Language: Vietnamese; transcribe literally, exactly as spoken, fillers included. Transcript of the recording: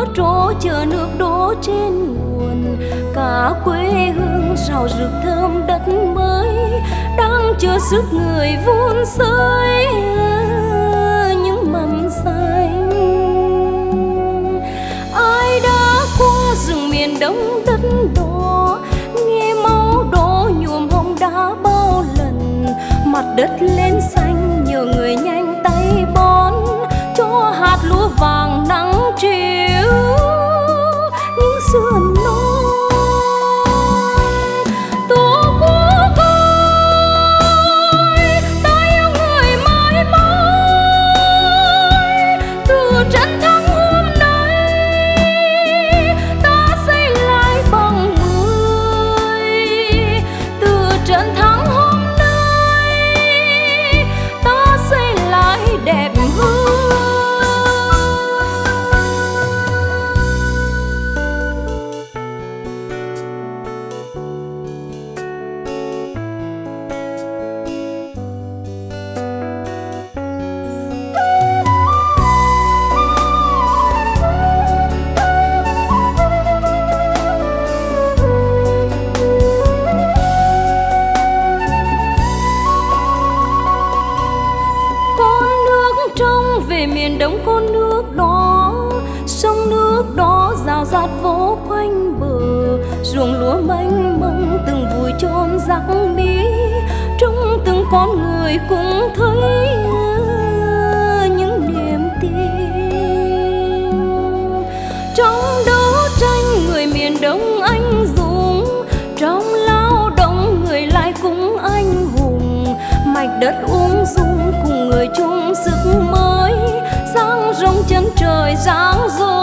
trổ chờ nước đổ trên nguồn. Cả quê hương rào rực thơm đất mới, đang chờ sức người vun sới những mầm xanh. Ai đã qua rừng miền đông đất đỏ, nghe máu đổ nhuộm hồng đã bao lần. Mặt đất lên xanh nhờ người nhanh tay bón, cho hạt lúa vàng nắng chiều những sườn non. Tổ quốc ơi, ta yêu người mãi mãi. Từ trận thắng hôm nay, ta xây lại bằng mười. Từ trận thắng hôm nay, ta xây lại đẹp hơn. Về miền đông con nước đó, sông nước đó rào rạt vỗ quanh bờ. Ruộng lúa mênh mông từng vùi chôn rắc bí, trong từng con người cũng thấy những niềm tin. Trong đấu tranh người miền đông anh dũng, trong lao động người lại cũng anh hùng. Mạch đất ung dung cùng người chung sức mới, dang rộng chân trời dáng dối.